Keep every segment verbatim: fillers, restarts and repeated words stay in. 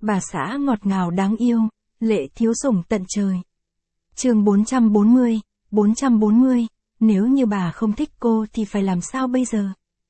Bà xã ngọt ngào đáng yêu, Lệ thiếu sủng tận trời. Chương bốn trăm bốn mươi, bốn trăm bốn mươi, nếu như bà không thích cô thì phải làm sao bây giờ?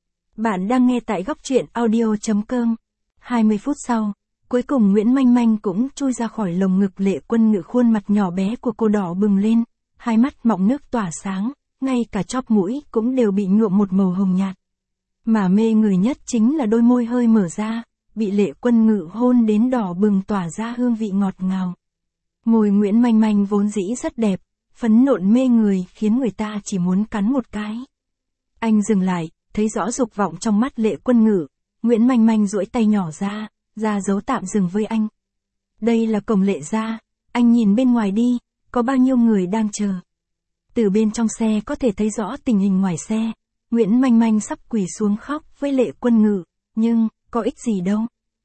Bạn đang nghe tại góc truyện audio chấm com. hai mươi phút sau, cuối cùng Nguyễn Manh Manh cũng chui ra khỏi lồng ngực Lệ Quân Ngự, khuôn mặt nhỏ bé của cô đỏ bừng lên, hai mắt mọng nước tỏa sáng, ngay cả chóp mũi cũng đều bị nhuộm một màu hồng nhạt. Mà mê người nhất chính là đôi môi hơi mở ra, bị Lệ Quân Ngự hôn đến đỏ bừng tỏa ra hương vị ngọt ngào. Môi Nguyễn Manh Manh vốn dĩ rất đẹp, phấn nộn mê người khiến người ta chỉ muốn cắn một cái. Anh dừng lại, thấy rõ dục vọng trong mắt Lệ Quân Ngự, Nguyễn Manh Manh duỗi tay nhỏ ra, ra dấu tạm dừng với anh. Đây là cổng Lệ gia, anh nhìn bên ngoài đi, có bao nhiêu người đang chờ. Từ bên trong xe có thể thấy rõ tình hình ngoài xe, Nguyễn Manh Manh sắp quỳ xuống khóc với Lệ Quân Ngự, nhưng, có ích gì đâu.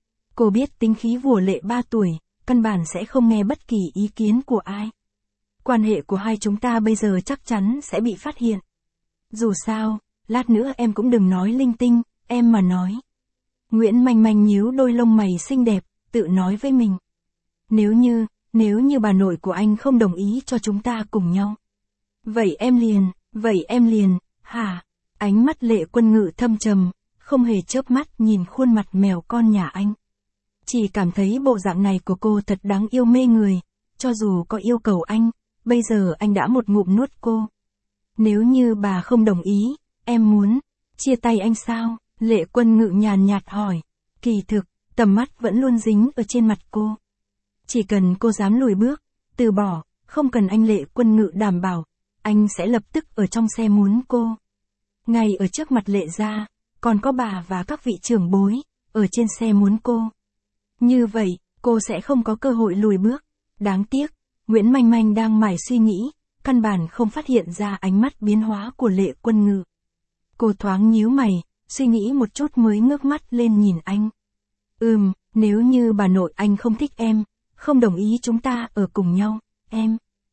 Cô biết tính khí của Lệ ba tuổi, căn bản sẽ không nghe bất kỳ ý kiến của ai. Quan hệ của hai chúng ta bây giờ chắc chắn sẽ bị phát hiện. Dù sao, lát nữa em cũng đừng nói linh tinh, em mà nói. Nguyễn Manh Manh nhíu đôi lông mày xinh đẹp, tự nói với mình. Nếu như, nếu như bà nội của anh không đồng ý cho chúng ta cùng nhau. Vậy em liền, vậy em liền, hả? Ánh mắt Lệ Quân Ngự thâm trầm, không hề chớp mắt nhìn khuôn mặt mèo con nhà anh. Chỉ cảm thấy bộ dạng này của cô thật đáng yêu mê người, cho dù có yêu cầu anh, bây giờ anh đã một ngụm nuốt cô. Nếu như bà không đồng ý, em muốn chia tay anh sao? Lệ Quân Ngự nhàn nhạt hỏi. Kỳ thực, tầm mắt vẫn luôn dính ở trên mặt cô. Chỉ cần cô dám lùi bước, từ bỏ, không cần anh Lệ Quân Ngự đảm bảo, anh sẽ lập tức ở trong xe muốn cô. Ngay ở trước mặt Lệ gia, còn có bà và các vị trưởng bối, ở trên xe muốn cô. Như vậy, cô sẽ không có cơ hội lùi bước. Đáng tiếc, Nguyễn Manh Manh đang mải suy nghĩ, căn bản không phát hiện ra ánh mắt biến hóa của Lệ Quân Ngự. Cô thoáng nhíu mày, suy nghĩ một chút mới ngước mắt lên nhìn anh. Ừm, nếu như bà nội anh không thích em, không đồng ý chúng ta ở cùng nhau, em.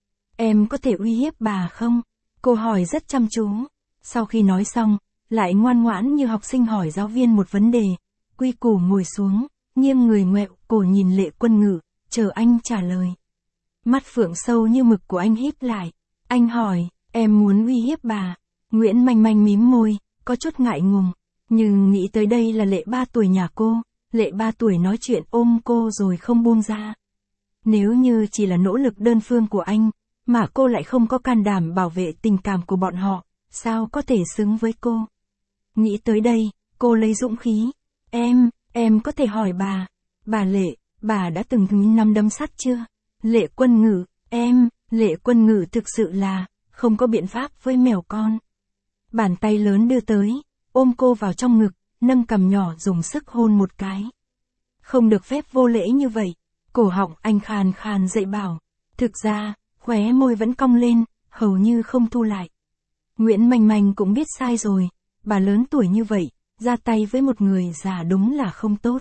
Em có thể uy hiếp bà không? Cô hỏi rất chăm chú. Sau khi nói xong, lại ngoan ngoãn như học sinh hỏi giáo viên một vấn đề, quy củ ngồi xuống, nghiêng người ngoẹo cổ nhìn Lệ Quân Ngự, chờ anh trả lời. Mắt phượng sâu như mực của anh híp lại. Anh hỏi, em muốn uy hiếp bà? Nguyễn Manh Manh mím môi, có chút ngại ngùng, nhưng nghĩ tới đây là Lệ ba tuổi nhà cô, Lệ ba tuổi nói chuyện ôm cô rồi không buông ra. Nếu như chỉ là nỗ lực đơn phương của anh, mà cô lại không có can đảm bảo vệ tình cảm của bọn họ, sao có thể xứng với cô? Nghĩ tới đây, cô lấy dũng khí. Em, em có thể hỏi bà, bà Lệ, bà đã từng nắm đấm sắt chưa? Lệ Quân Ngự, em, Lệ Quân Ngự thực sự là, không có biện pháp với mèo con. Bàn tay lớn đưa tới, ôm cô vào trong ngực, nâng cằm nhỏ dùng sức hôn một cái. Không được phép vô lễ như vậy, cổ họng anh khàn khàn dậy bảo. Thực ra, khóe môi vẫn cong lên, hầu như không thu lại. Nguyễn Manh Manh cũng biết sai rồi, bà lớn tuổi như vậy, ra tay với một người già đúng là không tốt.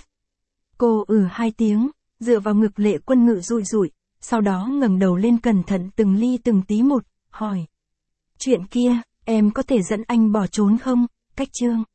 Cô ừ hai tiếng, dựa vào ngực Lệ Quân Ngự rụi rụi, sau đó ngẩng đầu lên cẩn thận từng ly từng tí một, hỏi. Chuyện kia, em có thể dẫn anh bỏ trốn không? Cách Trương.